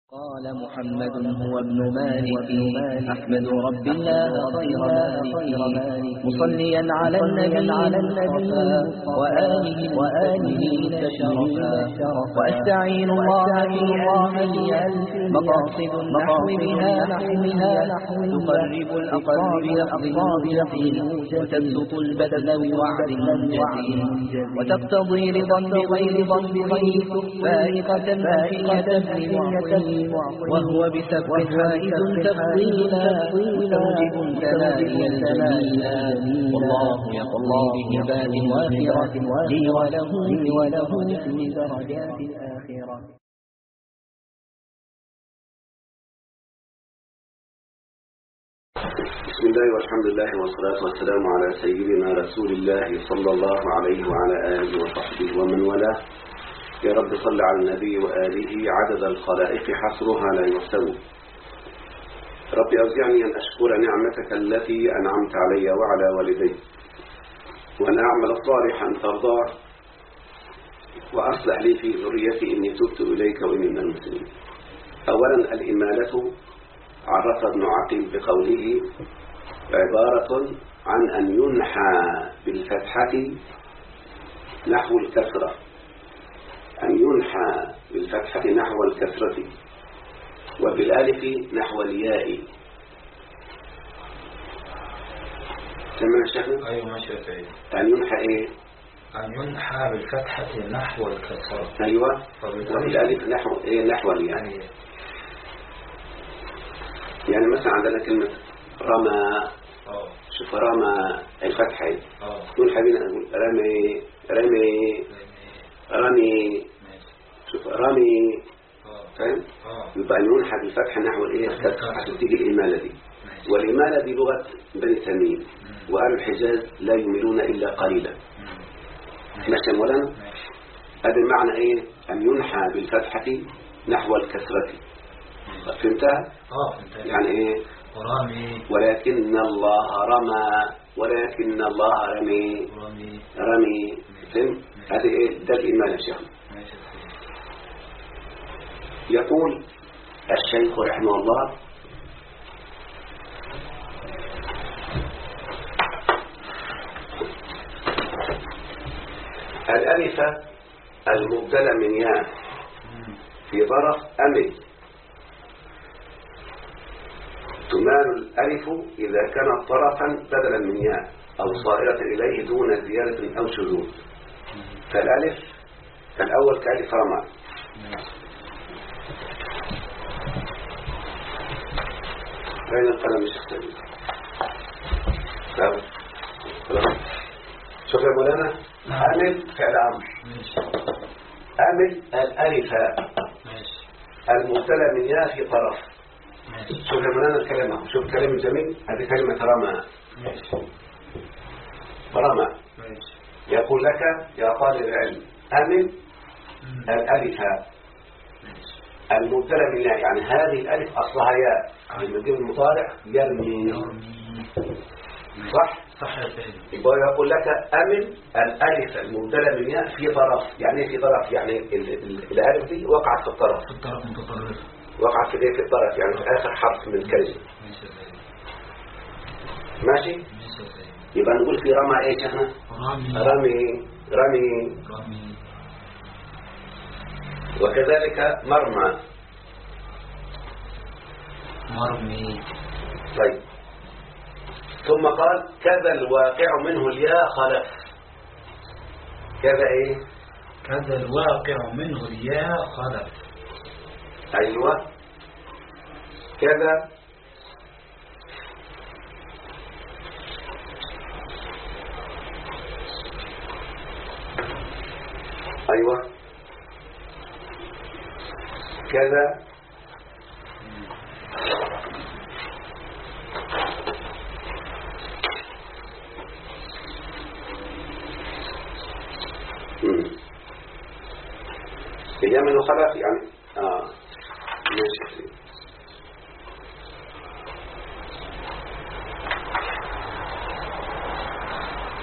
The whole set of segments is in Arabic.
قال محمد هو ابن مالك أحمد رب الله خير مالك مصليا على النبي وآله تشرفا وأستعين الله في ألف مقاصد النحو بها تقرب الأقرب لفظ وتبسط البذل بوعد منجز وتقتضي رضا بغير ضنبه فائقة وهو بسبب حائز تفضيلا مستوجب تنالي الجميلا والله يقضي بهبات وافرة لي وله في درجات الآخرة. بسم الله والحمد لله والصلاة والسلام على سيدنا رسول الله صلى الله عليه وعلى آله وصحبه ومن والاه. يا رب صل على النبي وآله عدد الخلائق حصرها لا يحسب. رب أوزعني أن أشكر نعمتك التي أنعمت علي وعلى والدي وأن أعمل صالحا ترضاه وأصلح لي في ذريتي إني تبت إليك وإني من المسلمين. أولا الإمالة عرف ابن عقيل بقوله عبارة عن أن ينحى بالفتحة نحو الكسرة، أن ينحى بالفتحة نحو الكسرة وبالالف نحو الياء. سمعنا شيخنا؟ أيوة ماشي يا سيدي. أن ينحى إيه؟ أن ينحى بالفتحة نحو الكسرة. أيوة. وبالالف نحو إيه؟ نحو الياء. يعني مثلا عندنا كلمة رمى. شوف رمى الفتحة ينحى بينا نقول رمي رمي رمي. شوف رمي فاهم؟ يبقى ينحى بالفتح نحو الايه عشان تيجي الإمالة دي. والإمالة دي لغة بني تميم وأهل الحجاز لا يميلون إلا قليلا. ماشي مولانا؟ هذا المعنى ايه؟ أن ينحى بالفتحة نحو الكسرة. فهمتها؟ فهمتها. يعني ايه؟ رمي ولكن الله رمى ولكن الله رمي رمي. فهم؟ هذه ايه؟ ده الإمالة يا شيخ. يقول الشيخ رحمه الله الألف المبدلة من ياء في ظرف أمل تمال الألف إذا كانت طرفا بدلا من ياء أو صائرة إليه دون زيادة أو شذوذ. فالألف الأول كألف رمى. أين القلم الشخصي؟ شوف يا مولانا أمل فعل أمر. أمل الألف المبتلى من ياء في طرف. شوف يا مولانا الكلمة، شوف الكلام الجميل. هذه كلمة رمى. رمى. يقول لك يا طالب العلم أمل الألف المبتلى من ياء، يعني هذه الألف أصلها ياء من جيب المضارع يرمي. صح يا سيدي. يبقى يقول لك أمل الألف المبتلى من ياء في طرف. يعني في طرف يعني الألف دي وقعت في الطرف. متطرف. وقعت في الطرف يعني في آخر حرف من الكلمة. ماشي. يبقى نقول في رمى ايه شيخنا؟ رمي. وكذلك مرمى. طيب ثم قال كذا الواقع منه الياء خلف. كذا ايه؟ كذا الواقع منه الياء خلف. ايوه كذا ايوه كذا الياء منه خلف يعني ماشي.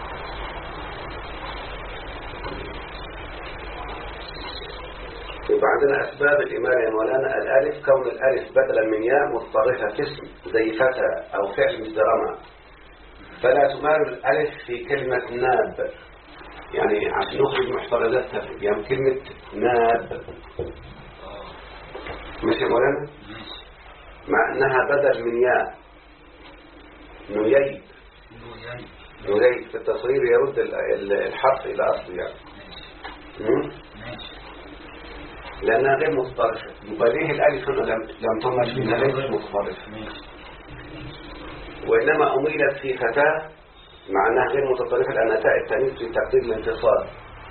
يبقى عندنا أسباب الإمالة يا مولانا. الألف كون الألف بدلا من ياء متطرفة في اسم زي فتى أو فعل مثل رمى، فلا تمال الألف في كلمة ناب، يعني عشان نخرج محترزاتها يعني كلمة ناب، ماشي يا مولانا، مع أنها بدل من ياء. نييب في التصغير يرد الحرف إلى أصله يعني. لأنها غير متطرفة، يبقى ليه الألف هنا لم تمل منها ليست متطرفة، وإنما أميلت في فتاة مع أنها غير متطرفة لأنها تاء التانيث في تقدير الانتصار.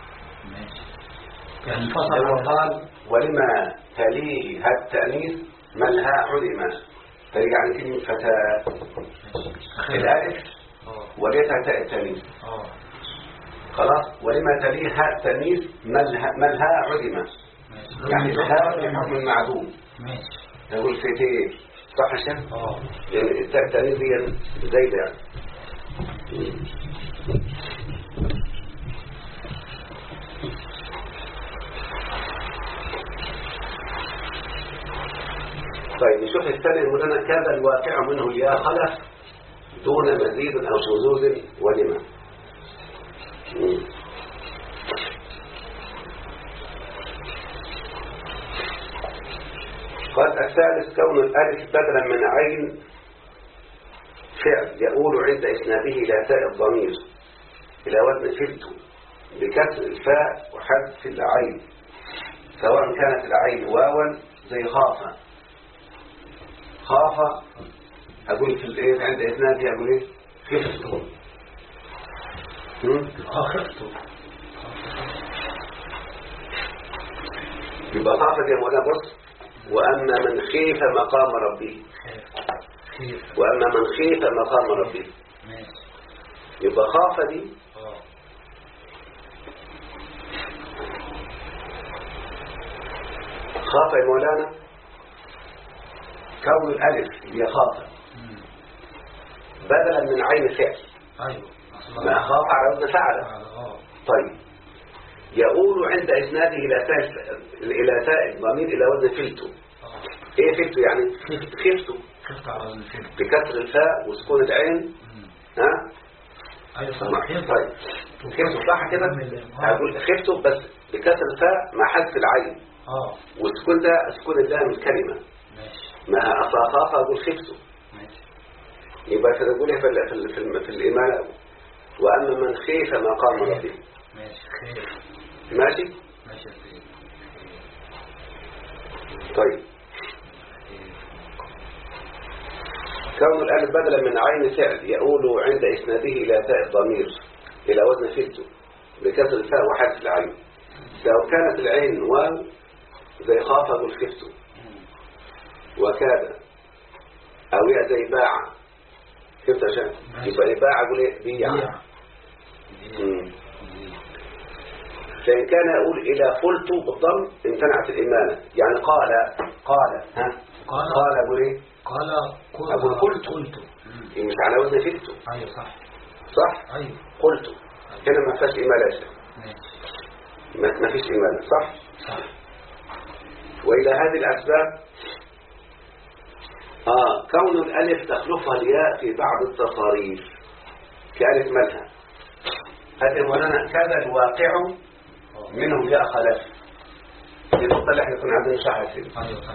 يعني قال ولما تليه التأنيث ملها علما، ترجع عن كلمة فتاة الألف وليتها تاء التانيث. خلاص، ولما تليها التأنيث ملها علما، يعني الهاء في حكم المعدوم. نقول فتيه صح يا شيخ؟ يعني التاء التانيث هي زايدة يعني. طيب نشوف الثاني المدنة. كذا الواقع منه الياء خلف دون مزيد أو شذوذ ولما. قال الثالث كون الألف بدلا من عين فعل يؤول عند إسناده إلى تاء الضمير إلى وزن فلت بكسر الفاء وحذف العين، سواء كانت العين واوا زي خافة. خافة أقول في الإيه عند إسناده أقول إيه؟ خفت. خفت يبقى خافة يا مولانا. بص، وأما من خيف مقام ربه، وأما من خيف مقام ربه، يبقى خاف دي خاف يا مولانا كون الألف هي خاف بدلا من عين فعل. ما خاف على وزن فعل. طيب يقول عند إسناده إلى تاء الضمير إلى وزن فلتو. إيه فلتو يعني؟ خفتو بكسر الفاء وسكون العين. ها؟ طيب خفتو صح كده؟ هقول خفتو بس بكسر الفاء مع حذف العين والسكون ده سكون اللام الكلمة. ما أصلا خاف أقول خفتو. يبقى تقولها في الإمالة وأما من خيف مقام ربه. ماشي. طيب كون الألف بدلا من عين فعل يؤول عند إسناده إلى تاء الضمير إلى وزن فلتو بكسر الفاء وحذف العين، لو كانت العين واو زي خاف أقول خفتو، وكاد أو يا زي باع خفت عشان يبقى باع أقول إيه بيع. فإن كان يقول إلى قلت بالضم امتنعت الإمانة، يعني قال أقول إيه؟ أقول قلت مش على وزن فلت. أيوة صح؟ أيوة قلت هنا ما فيش إمالة، ما فيش إمالة صح؟ وإلى هذه الأسباب كون الألف تخلفها الياء في بعض التصاريف كألف ملها. هذا ولنا كذا الواقع منهم ياء خلف. دي النقطة اللي احنا كنا عندنا شرحها فيه.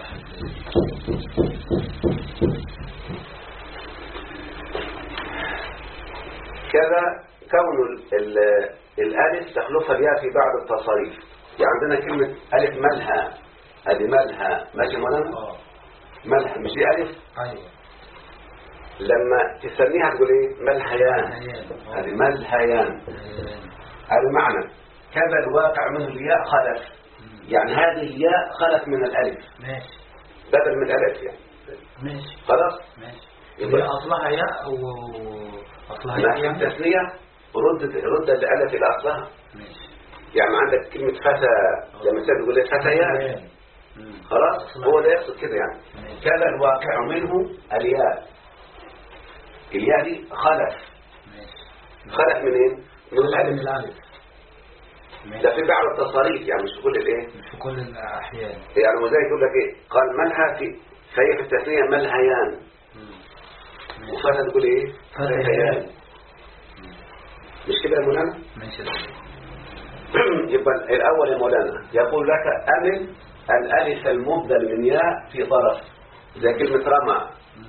كذا كون الألف تخلفها الياء في بعض التصاريف، يعني عندنا كلمة ألف ملها، هذه ملها ماشي مولانا؟ ملها مش دي ألف؟ أيوة. لما تسميها تقول إيه؟ ملهيان. هذه ملهيان. هذا معنى كذا الواقع منه الياء خلف، يعني هذه الياء خلف من الألف. ماشي. بدل من الألف يعني. ماشي. خلاص؟ ماشي. هي أصلها ياء أو أصلها ياء؟ ما في التثنية رد الألف إلى أصلها. ماشي. يعني عندك كلمة فتى لما تقول لي فتيان. خلاص هو ده يقصد كده يعني. كذا الواقع منه الياء. الياء دي خلف. خلف منين؟ من الألف. ده في بعض التصاريف يعني مش في كل الايه، مش في كل الأحيان. يعني وزي يقول لك ايه قال ملها فهي في التثنية ملهيان، وفتح تقول ايه فتهيان، مش كده يا مولانا؟ ماشي. يبقى الأول يا مولانا يقول لك أمن الألف المبدل من ياء في طرف زي كلمة رمى،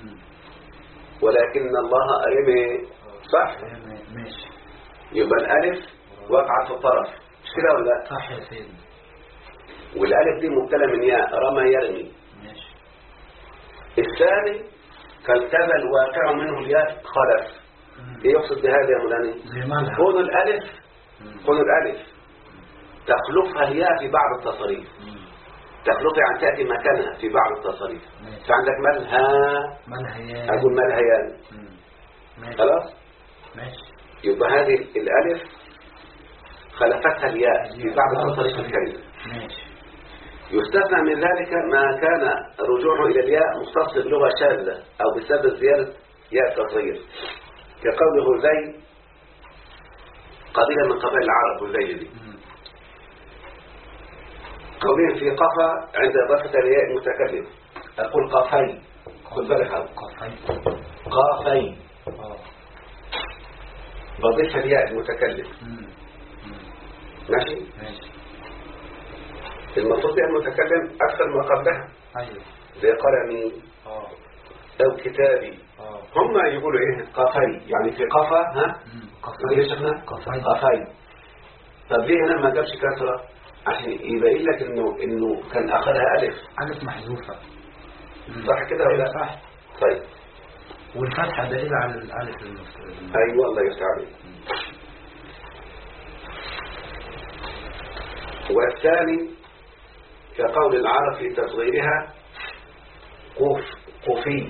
ولكن الله رمي، صح؟ ماشي. يبقى الألف وقعت في الطرف، مش كده ولا لا؟ صح يا سيدي. والألف دي مبتلى من ياء رمى يرمي. ماشي. الثاني كالكذا الواقع منه الياء خلف. ايه يقصد بهذا يا مولانا؟ كون الألف تخلفها الياء في بعض التصريف، تخلفها يعني تأتي مكانها في بعض التصريف. فعندك ملهيان، أقول ملهيان، خلاص؟ ماشي. يبقى هذه الألف خلفتها الياء في بعض التصريف الكلمة. ماشي. يستثنى من ذلك ما كان رجوعه إلى الياء مختص بلغة شاذة أو بسبب زيادة ياء التصغير، كقوله هذيل قبيلة من قبائل العرب، هذيل دي قولين في قفا عند إضافة الياء المتكلم، أقول قافي، خذ بالك قافي بضيف الياء المتكلم. ماشي؟ المفروض الياء المتكلم أكثر ما قبلها، زي قلمي أو كتابي. هم يقولوا إيه قافي، يعني في قفا قافي. طب ليه هنا ما جابش كسرة؟ عشان يبين لك إنه كان أخذها ألف محذوفة، صح كده ولا؟ صح. طيب، والفتحة دليل على الألف المفتوح. أيوة الله يفتح عليك. والثاني كقول العرب في تصغيرها قوفي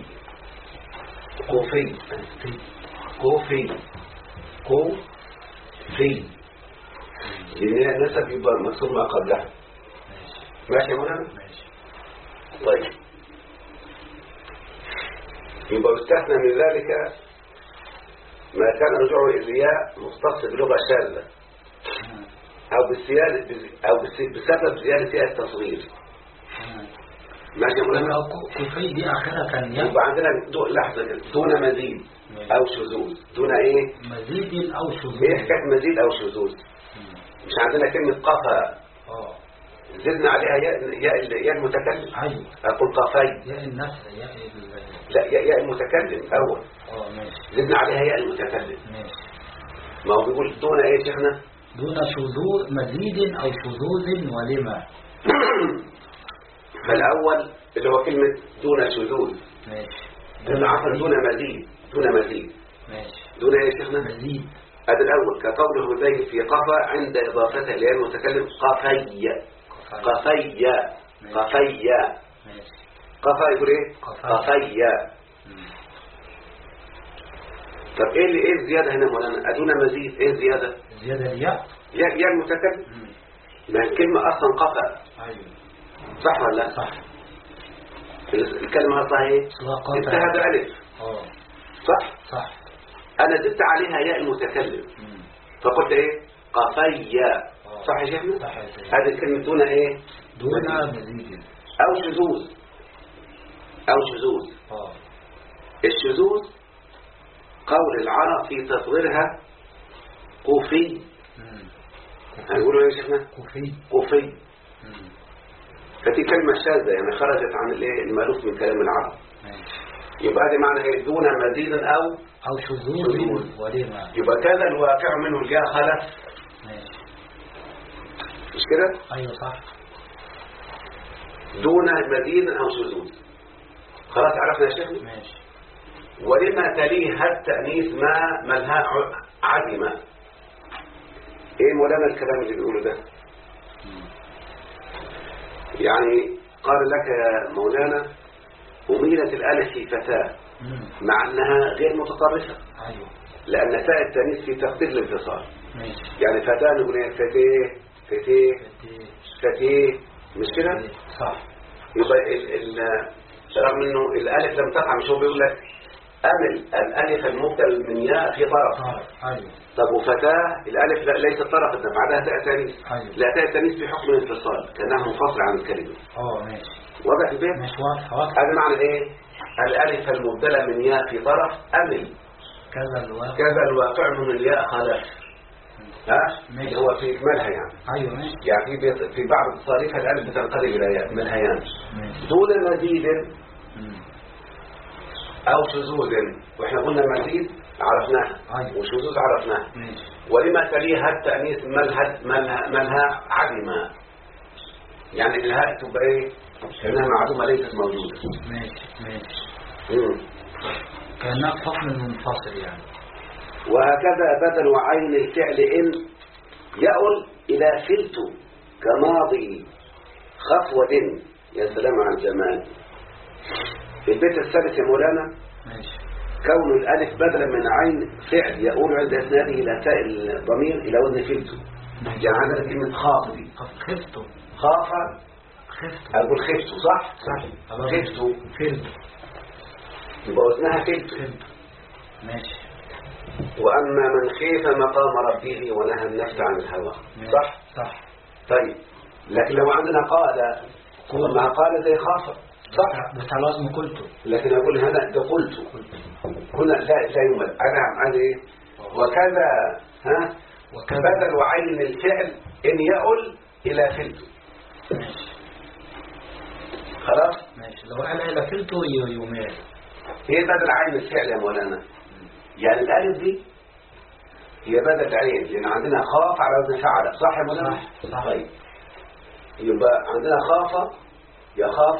لأن نسب يبقى مكسور ما قبلها. ماشي يا مولانا؟ طيب، يبقى يستثنى من ذلك ما كان رجوعه إلى الياء مختص بلغة شاذة أو بسبب زيادة ياء التصغير. ماشي يا مولانا؟ كوفي دي آخرها كان ياء. يبقى عندنا لحظة دون مزيد أو شذوذ، دون إيه؟ مزيد أو شذوذ. إيه حكاية مزيد أو شذوذ؟ مش عندنا كلمة قفا زدنا عليها ياء المتكلم. أيوة. أقول قفي ياء النفس لا ياء المتكلم أول. ماشي. زدنا عليها ياء المتكلم. ماشي. ما هو بيقول دون إيه شيخنا؟ دون شذوذ، مزيد أو شذوذ ولما. فالأول اللي هو كلمة دون شذوذ. ماشي. عفوا دون مزيد. ماشي. دون إيه شيخنا؟ مزيد. هذا الأول كقوله زي في قفا عند إضافتها إلى المتكلم قفي. قفا يقول إيه؟ قفي. طب إيه الزيادة هنا مولانا؟ أدون مزيد، إيه الزيادة؟ زيادة الياء. ياء المتكلم. ما الكلمة أصلا قفا. أيوة. صح ولا لا؟ صح. الكلمة أصلا إيه؟ انتهى بألف. صح. أنا زدت عليها ياء المتكلم فقلت إيه؟ قفيا. صح يا شيخنا؟ صح يا شيخ. هذه الكلمة دون إيه؟ دون مزيد أو شذوذ. الشذوذ قول العرب في تصغيرها قوفي. هنقولوا إيه يا شيخنا؟ قوفي. فدي كلمة شاذة يعني خرجت عن المألوف من كلام العرب. يبقى هذه معنى ايه؟ دون مزيد او شذوذ ولما. يبقى كذا الواقع منه الجاء خلف. مش كده؟ ايوه صح. دون مزيد او شذوذ. خلاص عرفنا يا شيخنا؟ ماشي. ولما تليها التأنيث ما ملها عدمة. ايه مولانا الكلام اللي بيقوله ده؟ يعني قال لك يا مولانا أميلت الألف في فتاة مع أنها غير متطرفة. أيوة. لأن تاء التانيث في تقدير الانفصال. ماشي. يعني فتاة نقول فتيه مش كده؟ صح. يبقى رغم انه الالف لم تقع، مش هو بيقول لك أمل الألف المبدل من ياء في طرف. أيوه. طب وفتاة الألف ليست طرف، ده بعدها تاء تانيث. أيوه. لا، تاء تانيث في حكم الانفصال كأنها منفصل عن الكلمة. ماشي. واضح البيت؟ مش واضح. هذا معنى ايه؟ الألف المبدلة من ياء في طرف أمل كذا الواقع من الياء خلف. ماشي. هو في إكمالها يعني. أيوه ماشي. يعني في بعض التصاريف الألف بتنقلب إلى ياء ملهيان دون مزيد أو شذوذ. وإحنا قلنا مزيد عرفناها. أيوه. وشذوذ عرفناها. ماشي. ولما تليها التأنيث ملها عدمة، يعني الهاء تبقى ايه؟ كأنها معدومة ليست موجودة. ماشي. كأنها فصل منفصل يعني. وهكذا بدل وعين الفعل إن يؤل إلى فلت كماضي خفوة. يا سلام على الجمال. في البيت الثالث يا مولانا. ماشي. كون الألف بدلا من عين فعل يؤول عند إسناده إلى تاء الضمير إلى وزن فلت. يعني عندنا كلمة خاف دي. خاف. أقول خفت صح؟ خفت. فلت. يبقى وزنها فلت. ماشي. وأما من خيف مقام ربه ونهى النفس عن الهوى. صح. طيب لكن لو عندنا قال ما قال زي خاف صح؟ بس على وزن قلته. لكن أقول هنا ده قلت هنا لا يمل. أنا إيه؟ وكذا بدل وعين الفعل إن يؤل إلى فلت. خلاص؟ ماشي. لو قال إلى فلته يمال. هي بدل عين الفعل يا مولانا. يعني الألف دي هي بدل عين، لأن عندنا خاف على وزن فعل صح يا مولانا؟ صح. طيب يبقى عندنا خاف يخاف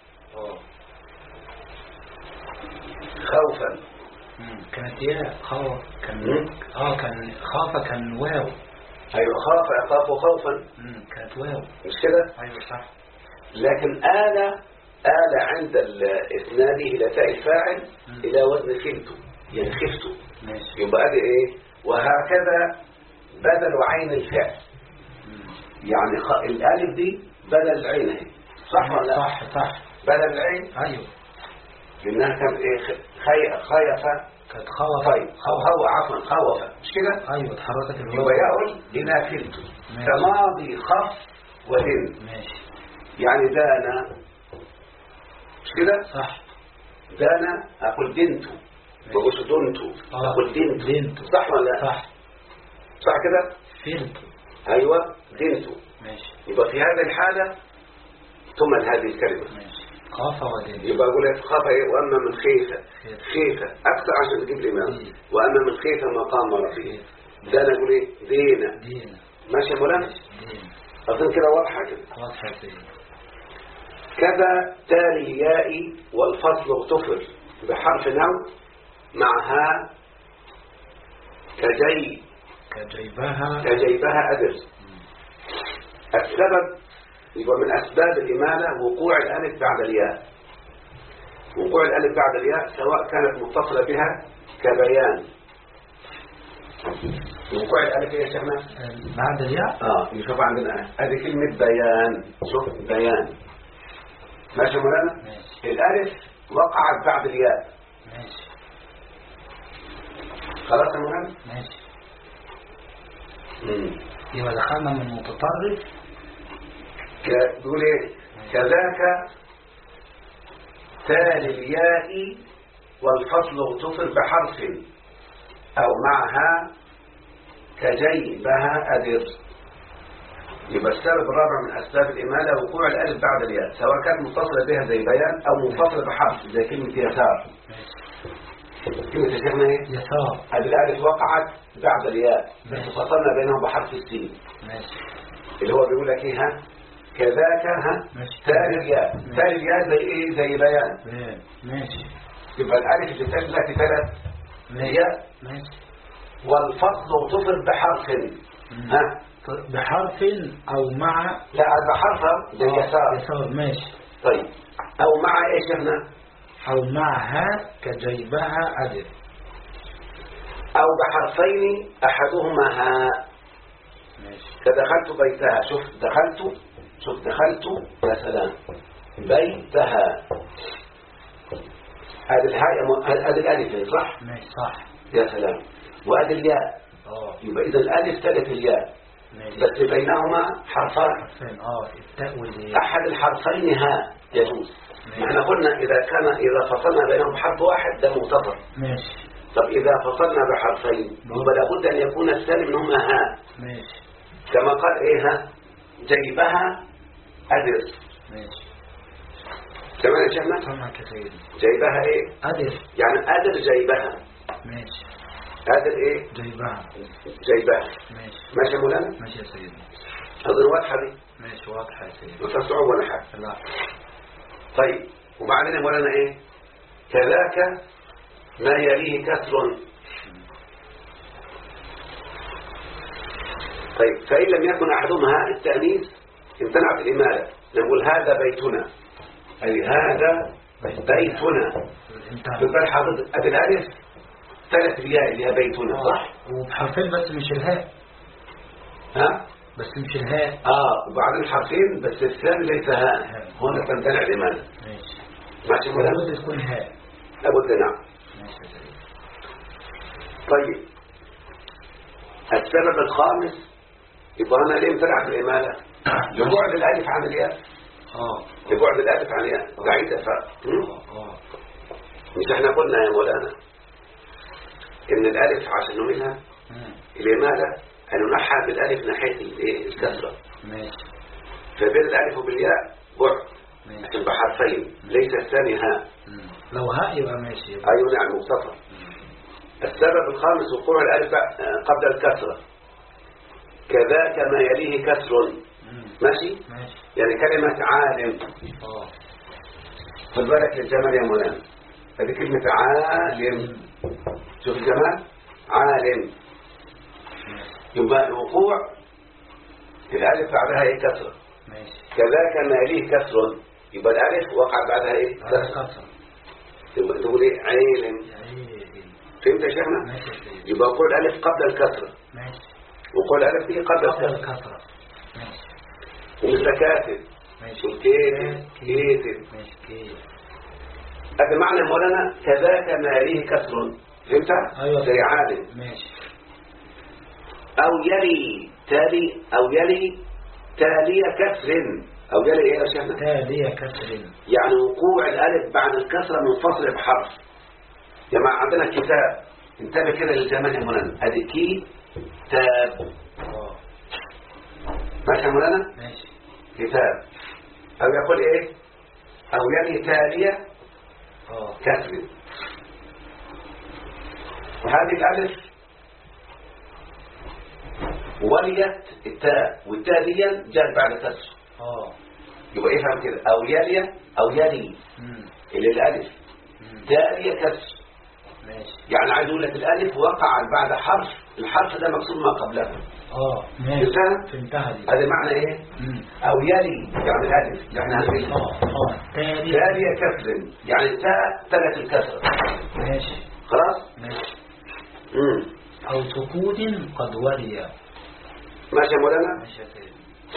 خوفا. كانت ياء خوف كان خاف كان واو. أيوة خاف يخاف خوفا. كانت واو مش كده؟ أيوة صح. لكن آل عند الإسناد إلى تاء الفاعل إلى وزن فلت يعني خفت. يبقى ادي ايه؟ وهكذا بدل عين الفعل. يعني الالف دي بدل العين اهي صح ولا لا؟ صح. بدل العين. ايوه. لانها كانت ايه؟ خيفه. كانت خوف. طيب عفوا خوف مش كده؟ ايوه اتحركت الواو. يبقى يقول الى فلت كماضي خف ودن. ماشي. يعني دانا مش كده؟ صح. دانا اقول دنت ما بقولش دنت اقول دنت صح ولا لا؟ صح كده؟ فلت. ايوه دنت. ماشي. يبقى في هذه الحاله تمل هذه الكلمه. ماشي. خاف ودن. يبقى اقول لك خاف ايه؟ واما من خيفه اكثر عشان تجيب لي معنى. واما من خيفه مقام ربه ده انا اقول ايه؟ دينا. ماشي يا مولانا؟ اظن كده واضحه كده. كذا تالي الياء والفصل اغتفر بحرف نو معها كجيبها أدر. السبب يبقى من أسباب الإمالة وقوع الألف بعد الياء. وقوع الألف بعد الياء سواء كانت متصلة بها كبيان. وقوع الألف يا شيخنا بعد الياء. يشوف عندنا هذه كلمة بيان. شوف بيان ماشي مولانا. الألف وقعت بعد الياء. ماشي. خلاص يا مولانا. ماشي. يبقى دخلنا من متطرف. تقول ايه؟ كذاك تالي الياء والفصل اغتفر بحرف او معها كجيبها أدر. يبقى السبب الرابع من أسباب الإمالة وقوع الألف بعد الياء سواء كانت متصلة بها زي بيان أو منفصلة بحرف زي كلمة يسار. كلمة يا شيخنا ايه؟ يسار. هذه الألف وقعت بعد الياء بس فصلنا بينهم بحرف السين. ماشي. اللي هو بيقول لك ايه كذاك تالي الياء زي ايه؟ زي بيان. ماشي. يبقى الألف اللي تشلت ثلاث ياء. ماشي. والفصل اغتفر بحرف بحرف او مع. لا بحرف زي يسار. ماشي. طيب او مع ايش احنا؟ او معها كجيبها أدر. او بحرفين احدهما هاء. ماشي. كدخلت بيتها. شوف دخلت يا سلام بيتها. هذه ادي الالف صح؟ ماشي صح. يا سلام. وادي الياء. يبقى اذا الالف تلت الياء. ماشي. بس بينهما حرفان. التاء والياء. احد الحرفين ها يجوز. احنا قلنا اذا فصلنا بينهم بحرف واحد ده مختصر. ماشي. طب اذا فصلنا بحرفين يبقى لابد ان يكون الثاني منهما ها. ماشي. كما قال ايه ها جيبها ادرس. ماشي. تمام يا شيخنا؟ تمام يا سيدي. جيبها ايه؟ ادر. يعني ادر جيبها. ماشي. ادر ايه؟ جيبها. جيبها. ماشي. ماشي يا مولانا؟ ماشي يا سيدي. اظن واضحه دي. ماشي واضحه يا سيدي. ما فيها صعوبه ولا حاجه. لا. طيب وبعدين يا مولانا ايه؟ كذاك ما يليه كسر. طيب فإن لم يكن أحدهما التأنيث امتنعت الإمالة. نقول هذا بيتنا أي هذا بيتنا. يبقى حافظ أبي الألف ثلاث الياء اللي هي بيتنا صح؟ وبحرفين بس مش الهاء. ها؟ بس مش الهاء. وبعدين حرفين بس الثاني ليس هاء. هنا تمتنع الإمالة. ماشي. ماشي مولانا؟ لابد تكون هاء. لابد نعم. ماشي يا سيدي. طيب السبب الخامس يبقى أنا ليه امتنعت الإمالة؟ لبعد الألف عن الياء. لبعد الألف عن الياء بعيدة مش احنا قلنا يا مولانا إن الألف عشان نميلها الإمالة أن ننحى بالألف ناحية الكسرة. ماشي. فبين الألف وبالياء بعد لكن بحرفين ليس الثاني هاء. لو هاء يبقى ماشي. أيوة نعم مختصر. السبب الخامس وقوع الألف قبل الكسرة. كذاك ما يليه كسر. ماشي؟ يعني كلمة عالم. خد بالك للجمال يا مولانا. هذه كلمة عالم. شوف الجمال عالم. يبقى الوقوع الألف بعدها ايه كسرة. كذاك ما يليه كسر. يبقى الألف وقع بعدها ايه كسرة. يبقى تقول ايه عالم. فهمت يا شيخنا؟ يبقى وقوع الألف قبل الكسرة. وقوع الألف دي قبل الكسرة. ومثل كاتب. كاتب. هذا معنى مولانا كذاك ما يليه كسر. فهمت؟ أيوة. زي عالم. أو يلي تالي أو يلي تالي كسر. أو يلي إيه يا شيخنا؟ تالي كسر. يعني وقوع الألف بعد الكسرة منفصل بحرف. يا جماعة عندنا كتاب انتبه كده للجمال يا مولانا. أدي كتاب. ماشي يا مولانا؟ ماشي. كتاب. أو يقول إيه؟ أو يلي تالية كسر. وهذه الألف وليت التاء والتاء دي جاءت بعد كسر. يبقى ايه فهم كده أو يلي أو يلي اللي الألف تالية كسر. يعني عايز اقول لك الألف وقع بعد حرف. الحرف ده مقصود ما قبله. ماشي. فهمتها دي. هذا معنى ايه؟ أو يلي يعني الألف يعني هذه تالية كسر يعني تاء تلت الكسر. ماشي. خلاص؟ ماشي. أو سكون قد ولي. ماشي يا مولانا؟ ماشي يا سيدي.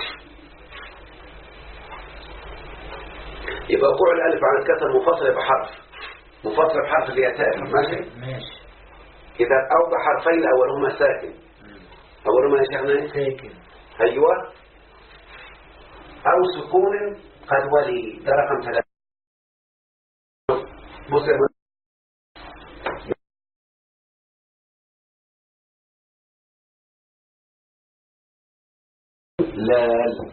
يبقى وقوع الألف عن الكسر مفصل بحرف. مفصل بحرف اللي يتالي. ماشي. إذا أو بحرفين أولهما ساكن. أولهما يا شيخنا ساكن. أيوة. أو سكون قد ولي. ده رقم 3. بص يا مولانا. لال.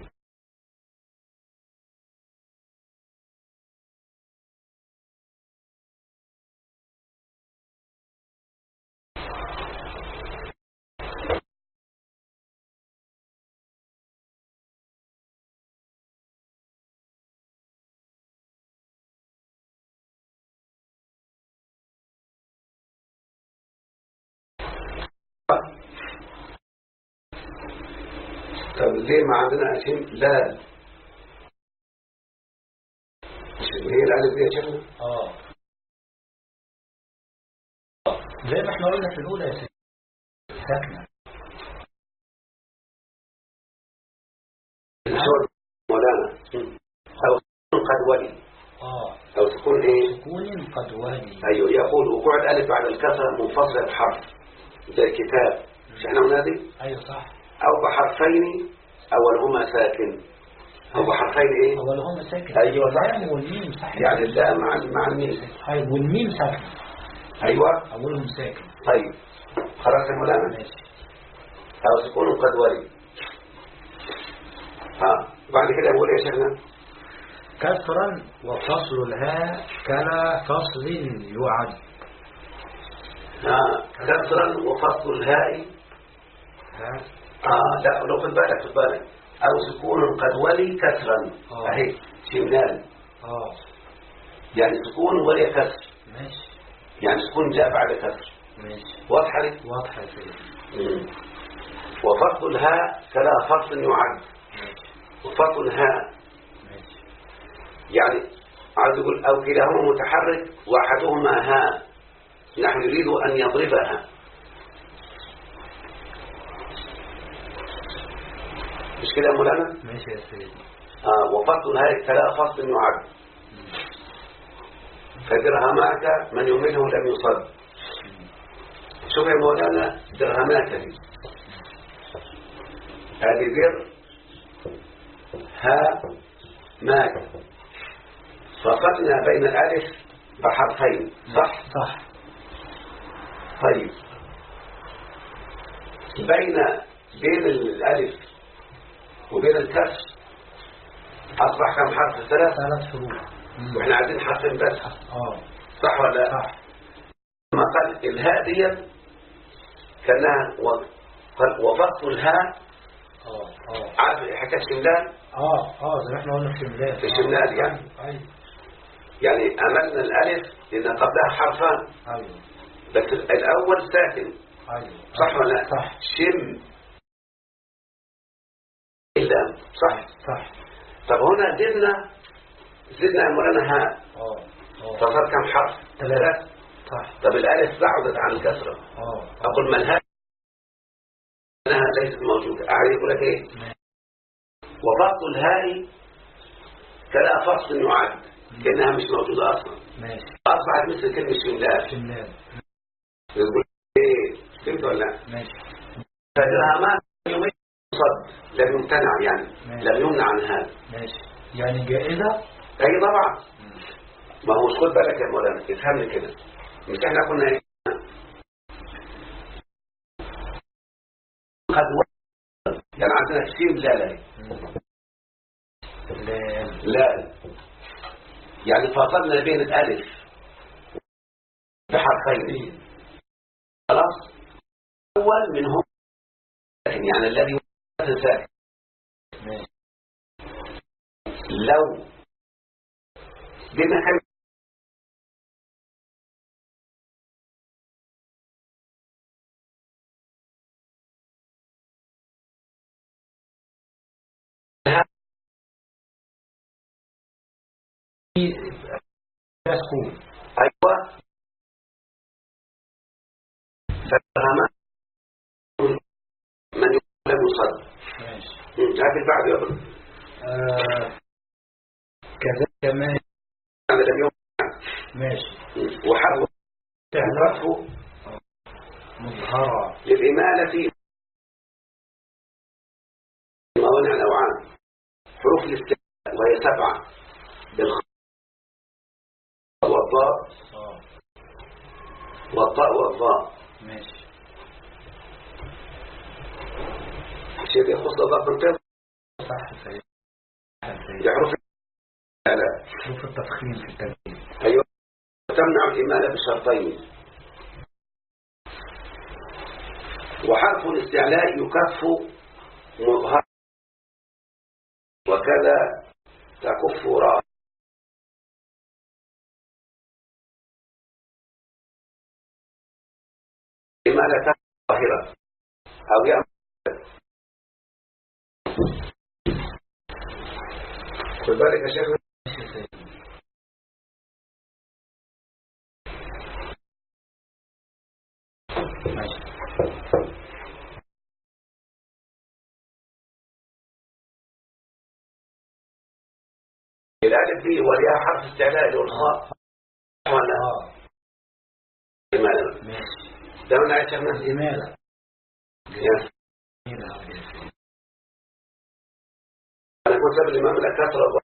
طب ليه ما عندنا أشياء لال؟ هي الألف دي يا شيخنا؟ زي ما احنا قلنا في الأولى يا سيدي ساكنة. مولانا أو قد ولي. أو سكون إيه؟ سكون قد ولي. أيوه، يقول وقوع الألف بعد الكسرة منفصلة بحرف زي كتاب، مش احنا قلنا دي؟ أيوه صح. أو بحرفين أولهما ساكن، أو بحرفين إيه؟ أولهما ساكن. أيوه صح. اللام والميم صح. يعني اللام مع الميم. أيوه والميم ساكن. أيوه أولهم ساكن. طيب خلاص يا مولانا. ماشي. أو سكون قد ولي. بعد كده أقول إيه يا شيخنا؟ كسرا وفصل الهاء كلا فصل يعد. كسرا وفصل الهاء. لا لو خد بالك أو سكون قد ولي كسرا. أهي شمال. يعني سكون ولي كسر. ماشي. يعني سكون جاء بعد كسر. ماشي. واضحة لك؟ واضحة كده. وفصل الهاء كلا فصل يعد. وفصل الهاء يعني عايز يقول أو كلاهما متحرك واحدهما هاء نحن نريد أن يضربها. مش كده يا مولانا؟ ماشي يا سيدي. وفصل الهاء كلا فصل يعد. فدرهماك من يمله لم يصد. شوف يا مولانا درهماك دي هذه در ها ماك فصلنا بين الألف بحرفين صح؟ صح. طيب بين الألف وبين الكسر أصبح كم حرف؟ 3 حروف. وإحنا عايزين حرفين بس. صح ولا لا؟ صح. ما قال الهاء دي كانها وفصل الهاء. عارف حكاية شملان؟ زي ما احنا قلنا في شملان. في شملان يعني. ايوه. يعني أملنا الألف لأن قبلها حرفان. ايوه. بس الأول ساكن. ايوه. صح ولا لا؟ صح. شم اللام صح. صح. طب هنا زدنا مولانا هاء. فصار كم حرف؟ 3. صح. طب الألف بعدت عن الكسرة. أقول ما الهاء أنها ليست موجودة. أعرف يقول لك إيه؟ وفصل الهاء كلا فصل يعد كأنها مش موجودة أصلا. ماشي. أصبحت مثل كلمة شملان. يقول إيه؟ فهمت ولا لا؟ ماشي. فدرهمات صد لم يمتنع يعني. ماشي. لم يمنع عن هذا. ماشي. يعني جائزة؟ أي طبعا. ما هو خد بالك يا مولانا افهمني كده. مش احنا كنا ايه؟ قد يعني عندنا السين لا يعني فصلنا بين الألف بحرفين. خلاص أول منهم يعني الذي ساكن. لو بما تسكون. أيوة فهمت من يقول يصد. ماشي. لكن بعد يضرب كذا كمان هذا لم يوم. ماشي. وحرف تعرفه مظهرة للإمالة موانع الأوعان حروف الاستعلاء وهي 7 بالخاء والطاء والضاء. ماشي. الشيء يخص ضبط صح سيد. يحرف الاستعلاء حروف التفخيم في التنفيذ. أيوة. تمنع الإمالة بشرطين. وحرف الاستعلاء يكف مظهر وكذا تكف راء. إمالة ظاهرة أو يأمل. خد بالك يا شيخ. الألف الالف دي وليها حرف استعلاء اللي هو الخاء ولا إمالة ماشي ده من عايز شغلنا الإمالة أنا كنت سبب الإمام الأكثر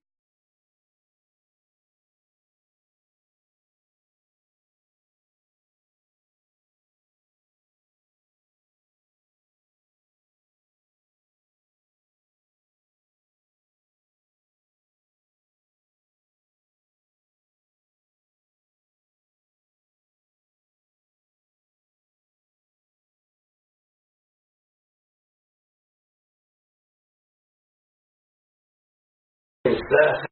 الساخن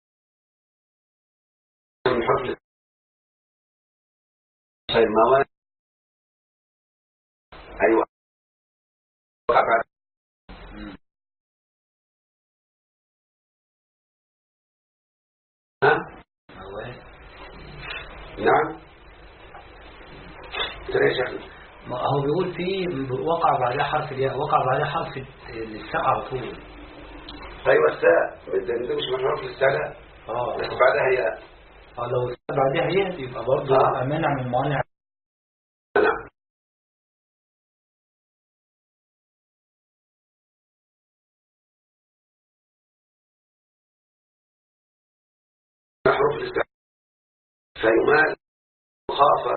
من حفل المواد. أيوة وقع بعد نعم ترى شكل هو بيقول فيه وقع بعدها حرف الياء، وقع بعدها حرف الساء على طول. أيوة الساء ده مش من حرف الساء بس بعدها هي لو الساء بعدها هي يبقى برضه مانع من الموانع. نعم حروف الاستعلاء فيمال مخافة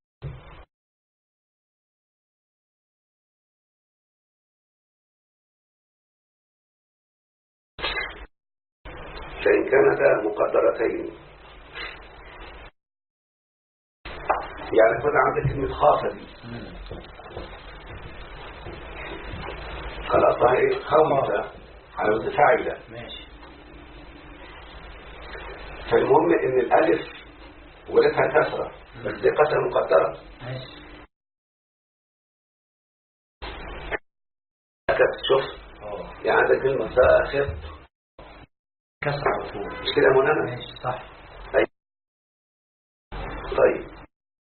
فإن كانتا مقدرتين يعني خذ عندك كلمة خافة دي خلاص هي خافة على وزن فاعلة ماشي. فالمهم ان الالف ولدها كسرة بس دي كسرة مقدرة ماشي. شوف يعني عندك كلمة ساخط كسر على طول مش كده يا مولانا؟ ماشي صح. طيب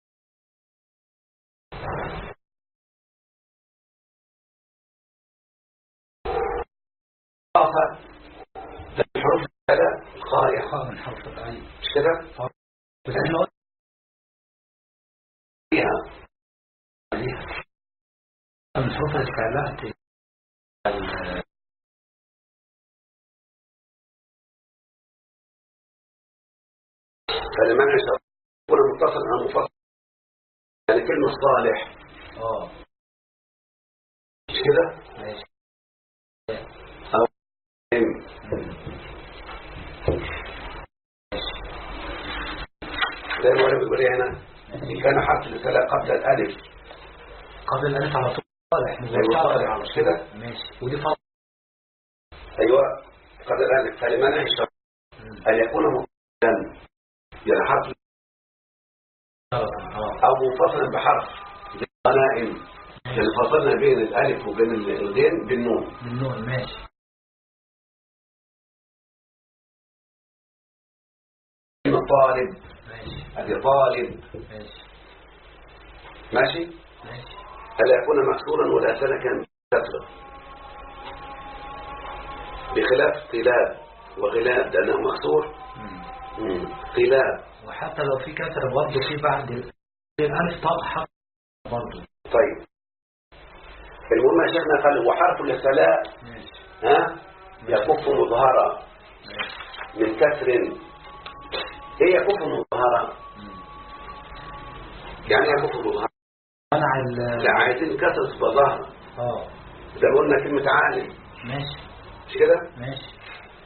خافة ده الحروف الثلاث خاية خاء من حرف العين مش كده؟ بس احنا فيها من حروف الاستعلاء فلما يكون متصل أو مفصل يعني كلمة صالح مش كده؟ ماشي. أو زي ما أنا بقول هنا إن كان حرف الرسالة قبل الألف على طول صالح مش كده؟ ماشي. ودي فضل أيوة قبل الألف فلما يشترط أن يكون مفصلا يعني حرف أو منفصلا بحرف زي غنائم يعني فصلنا بين الألف وبين الغين بالنون ماشي. طالب ماشي. هذه طالب ماشي ألا يكون مكسورا ولا سلكا كسرا بخلاف قلاب وغلاب لأنه مكسور قلاب وحتى لو في كسر برضه في بعد الألف طاق برضه. طيب المهم يا شيخنا قال وحرف الاستعلاء يكف مظهرا من كسر. ايه يكف مظهرا يعني يكف مظهرا لا عايزين كسر بظهر ده قلنا كلمة عالم ماشي مش كده ماشي.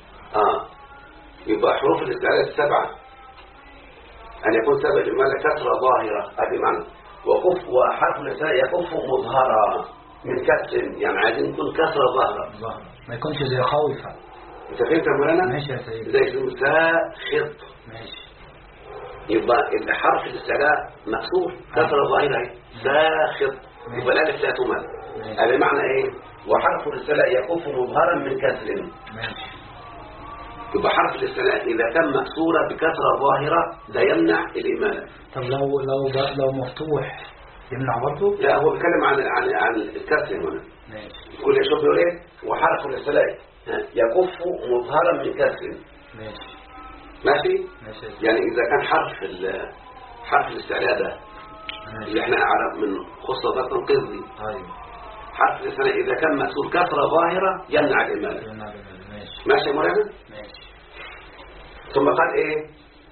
يبقى حروف الاستعلاء السبعة أن يكون سبب المال كسرة ظاهرة هذه معنى وحرف الاستعلاء يكف مظهرا من كسر يعني عايزين يكون كسرة ظاهرة ما يكونش زي خوفة. انت فهمت يا مولانا؟ ماشي يا سيدي. زي ساخط ماشي. يبقى حرف الاستعلاء مكسور كسرة ظاهرة اهي ساخط يبقى الالف لا تمل. هذا معنى ايه؟ وحرف الاستعلاء يكف مظهرا من كسر. ماشي. يبقى حرف الاستعلاء إذا كان مكسورة بكسرة ظاهرة ده يمنع الإمالة. طب لو مفتوح يمنع برضه؟ لا هو بيتكلم عن الكسر هنا. ماشي. كل شوف بيقول ايه؟ وحرف الاستعلاء يكف مظهرا من كسر. ماشي. ماشي؟ يعني إذا كان حرف الاستعلاء ده اللي احنا أعرف من خصوص ضغط القضي، حرف الاستعلاء إذا كان مكسور كسرة ظاهرة يمنع الإمالة. ماشي يا مولانا؟ ماشي. ثم قال إيه؟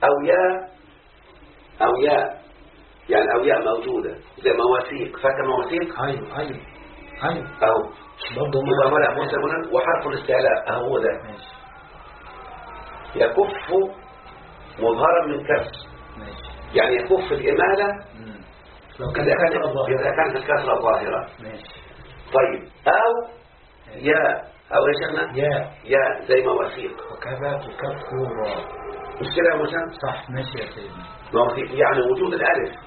أو ياء يعني أو ياء موجودة زي مواثيق. فاكر مواثيق؟ أيوه أهو برضه يبقى مولانا وحرف الاستعلاء أهو ده يكف مظهرا من كسر. يعني يكف الإمالة إذا كانت الكسرة ظاهرة. طيب أو يا أو يا شيخنا يا زي مواثيق. وكذا تكفر مش كده يا موسى؟ صح. ماشي يا سيدنا. مواثيق يعني وجود الألف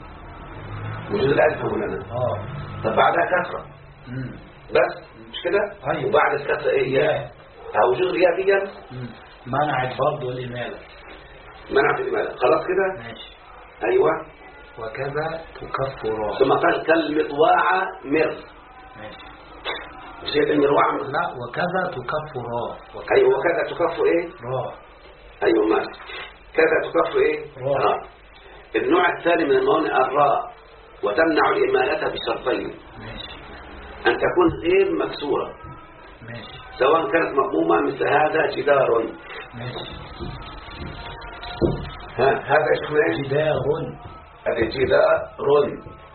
مولانا. طب بعدها كسرة بس مش كده؟ وبعد الكسرة إيه؟ يا وجود الياء دي منعت برضه الإمالة. منعت الإمالة خلاص كده. ماشي. أيوة. وكذا تكفر. ثم قال كالمطواعة مر. ماشي. مش هي المروعة؟ لا وكذا تكفر. أيوة وكذا تكفر إيه؟ را. أيوة ماشي. كذا تكفر إيه؟ را. النوع الثاني من الموانع الراء وتمنع الإمالة بشرطين. ماشي. أن تكون غير مكسورة. ماشي. سواء كانت مضمومة مثل هذا جدار. ماشي. هذا اسمه جدار. هذا جدار.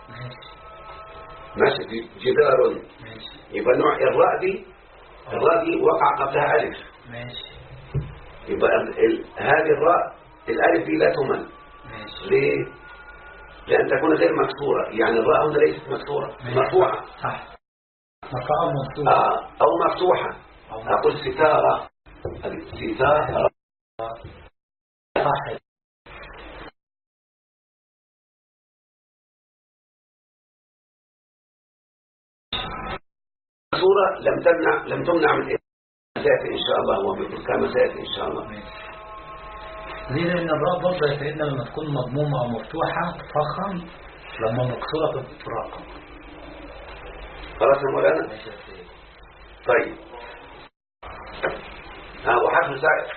ماشي جدار. ماشي. يبقى نوع الراء دي وقع قبلها ألف. ماشي. يبقى هذه الراء الألف دي لا تمل. ماشي. ليه؟ لأن تكون غير مكسورة. يعني الراء هنا ليست مكسورة مرفوعة. صح. مرفوعة مفتوحة. أو مفتوحة. أقول ستارة. ستارة. صح. مكسورة لم تمنع من سيأتي إن شاء الله وكما سيأتي إن شاء الله. ليه؟ لأن الراء برضه يا سيدنا لما تكون مضمومة أو مفتوحة تفخم، لما مكسورة تتراقم. خلاص يا مولانا. طيب وحرف ساعد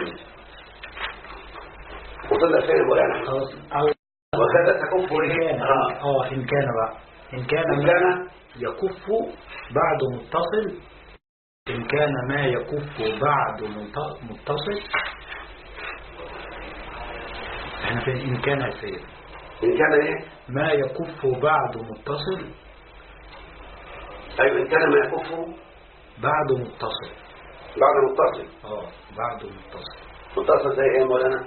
وصلنا فين يا مولانا؟ وكذا تكف إن كان بقى إن كان يكف بعد متصل. إن كان ما يكف بعد متصل. احنا في إن كان يا سيد. إن كان إيه؟ ما يكف بعد متصل. أيوة إن كان ما يكف بعد متصل. بعد متصل. بعد متصل. متصل زي إيه مولانا؟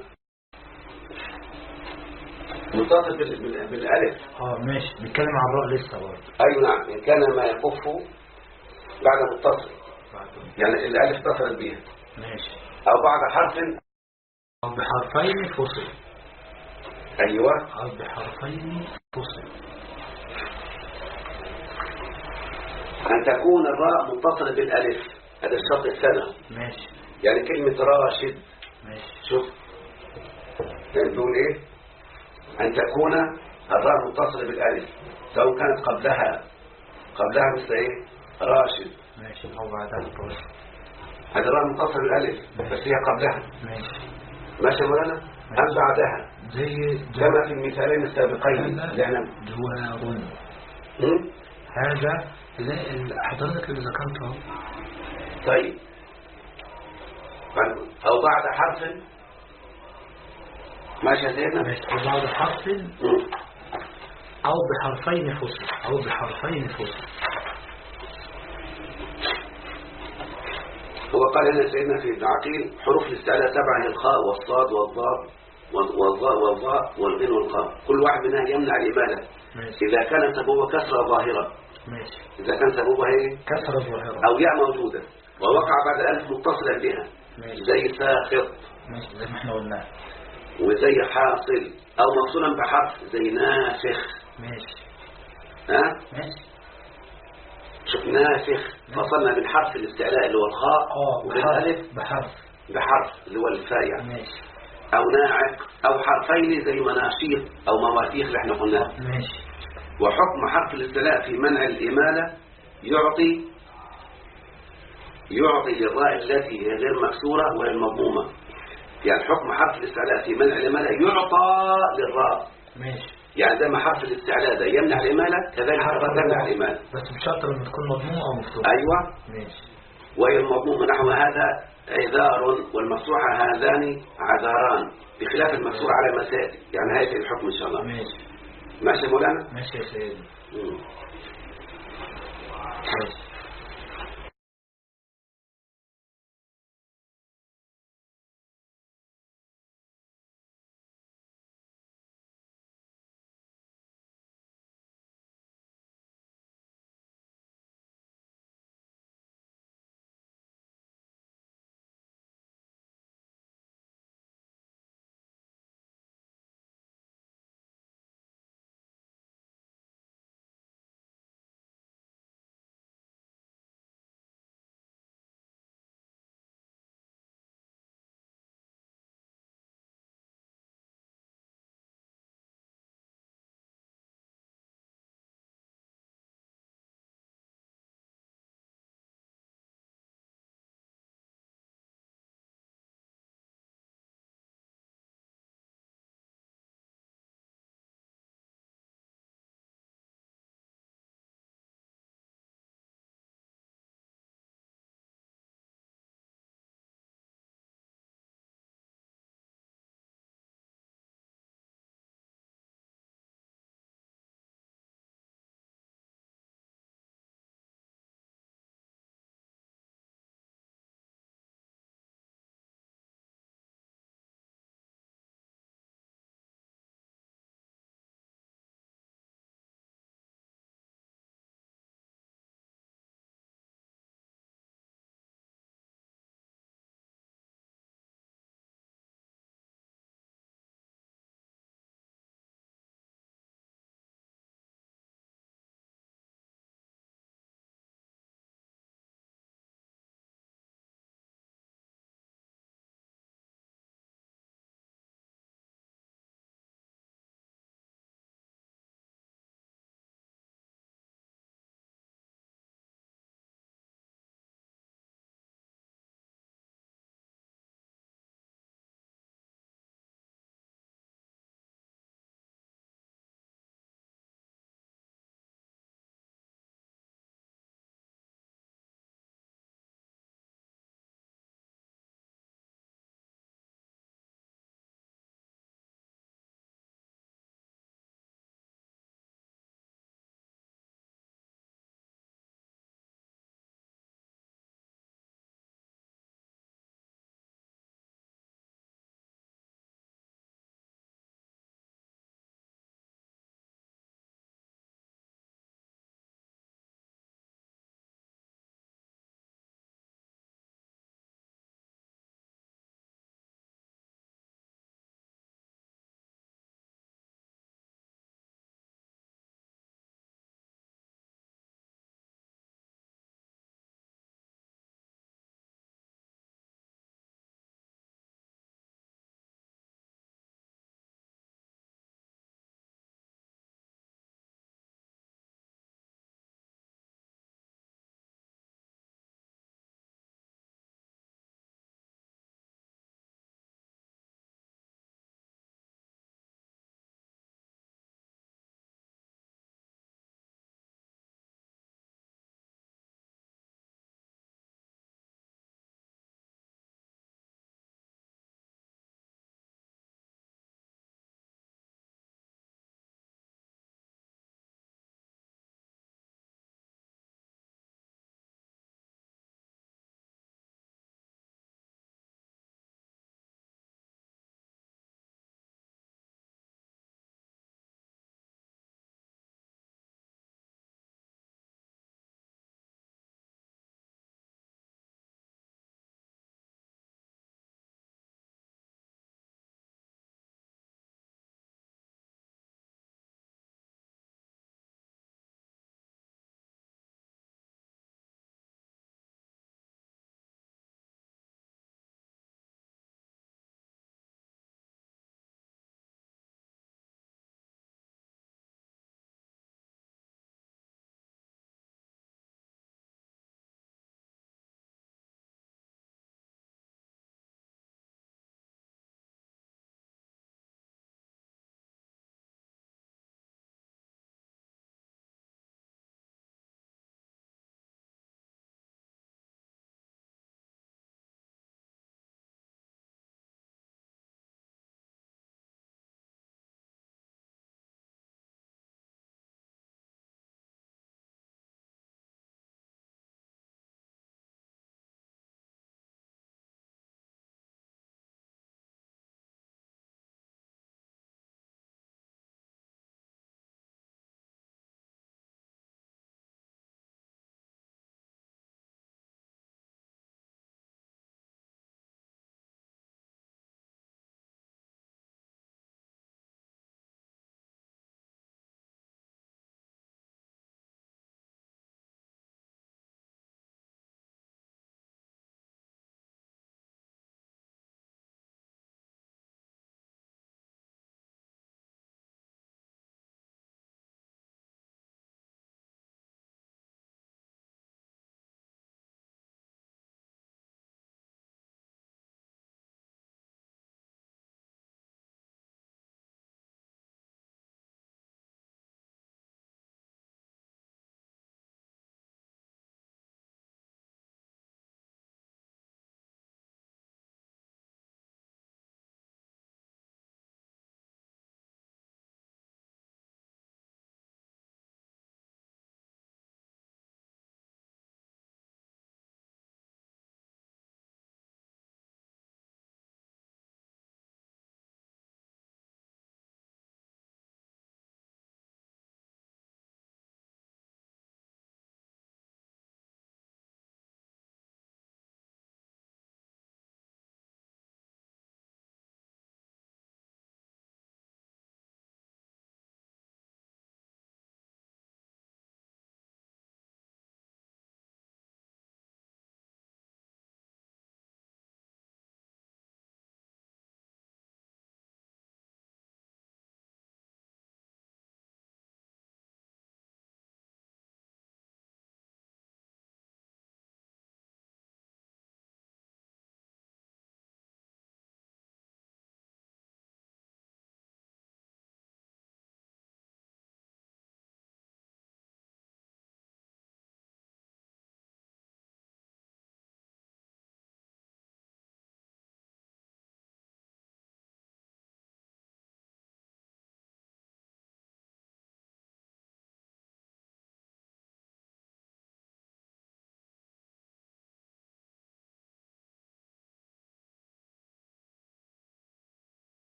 متصل بالألف. ماشي. بنتكلم عن الراء لسه برضه. أيوة نعم. إن كان ما يكف بعد متصل يعني الألف اتصلت بها. ماشي. أو بعد حرف أو بحرفين فصل. أيوة. أو بحرفين فصل. أن تكون الراء متصلة بالألف. هذا الشرط الثاني. ماشي. يعني كلمة راشد. ماشي. شوف نقول إيه؟ أن تكون الراء متصلة بالألف سواء كانت قبلها مثل إيه؟ راشد. ماشي. أو بعدها راشد. هذا الراء متصلة بالألف بس هي قبلها. ماشي يا مولانا. أم بعدها زي كما في المثالين السابقين. جوار. هذا حضرتك اللي ذكرته. طيب أو بعد حرف. ماشي يا سيدنا. ماشي. أو بعد حرف أو بحرفين فصل. هو قال هنا سيدنا في ابن عقيل حروف الاستعلاء 7 هي الخاء والصاد والضاد والظاء والغين والقاف. كل واحد منها يمنع الإمالة. إذا كان سببها كسرة ظاهرة. ماشي. إذا كان سببها إيه؟ كسرة ظاهرة. أو ياء موجودة ووقع بعد ألف متصلا بها. ماشي. زي ساخط. ماشي. زي ما احنا قلنا. وزي حاصل أو مفصولا بحرف زي نافخ. ماشي. ماشي. شوف نافخ فصلنا بين حرف الاستعلاء اللي هو الخاء والالف بحرف اللي هو الفاء يعني. ماشي. او ناعق او حرفين زي مناشيط او مواتيخ اللي احنا قلناها. ماشي. وحكم حرف الاستعلاء في منع الإمالة يعطي للراء التي هي غير مكسورة وهي المضمومة يعني حكم حرف الاستعلاء في منع الإمالة يعطى للراء. ماشي. يعني زي ما حرف الاستعلاء ده يمنع الإمالة كذلك حرف تمنع الإمالة، بس بشرط لما تكون مضموم أو مفتوح. أيوة. ماشي. وهي المضموم نحو هذا عذار، والمفتوحة هذان عذاران، بخلاف المكسور على المسائل. يعني هذا الحكم إن شاء الله. ماشي. ماشي يا مولانا؟ ماشي يا سيدي. ماشي.